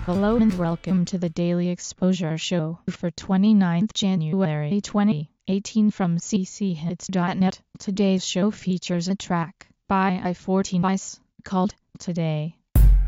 Hello and welcome to the Daily Exposure Show for 29th January 2018 from cchits.net. Today's show features a track by I-14 Ice called Today.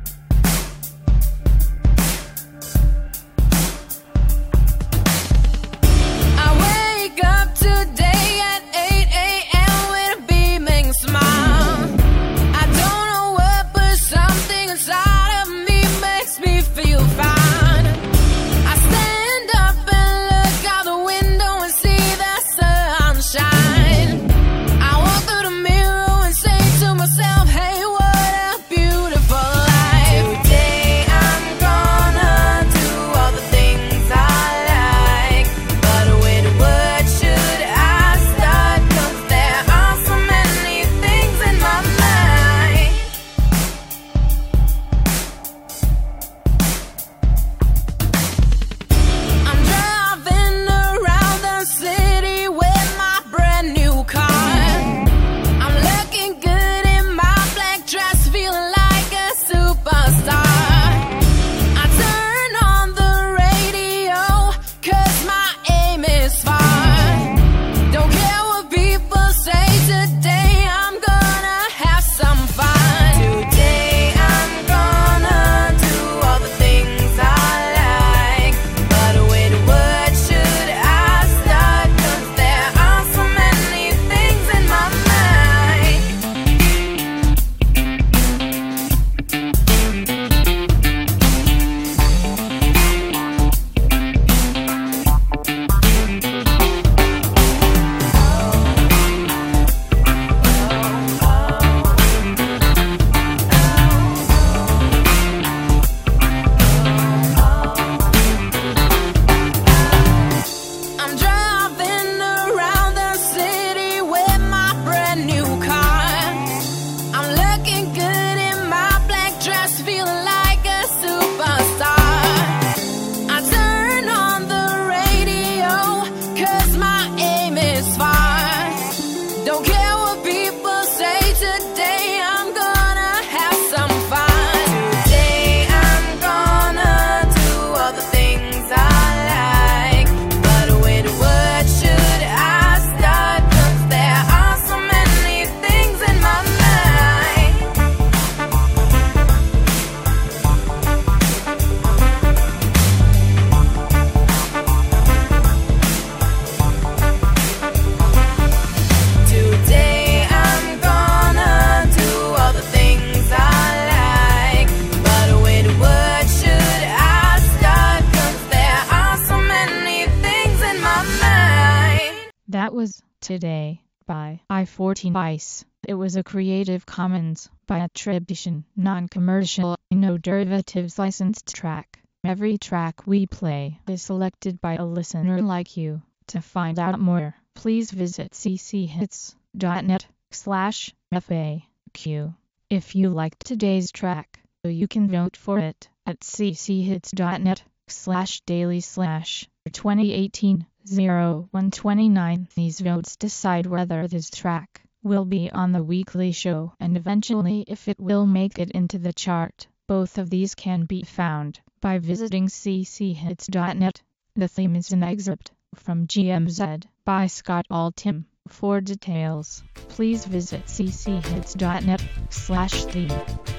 That was Today by I-14 Ice. It was a Creative Commons by attribution, non-commercial, no derivatives licensed track. Every track we play is selected by a listener like you. To find out more, please visit cchits.net/FAQ. If you liked today's track, you can vote for it at cchits.net/daily/2018-0129. These votes decide whether this track will be on the weekly show and eventually if it will make it into the chart. Both of these can be found by visiting cchits.net. The theme is an excerpt from GMZ by Scott Altham. For details, please visit cchits.net/theme.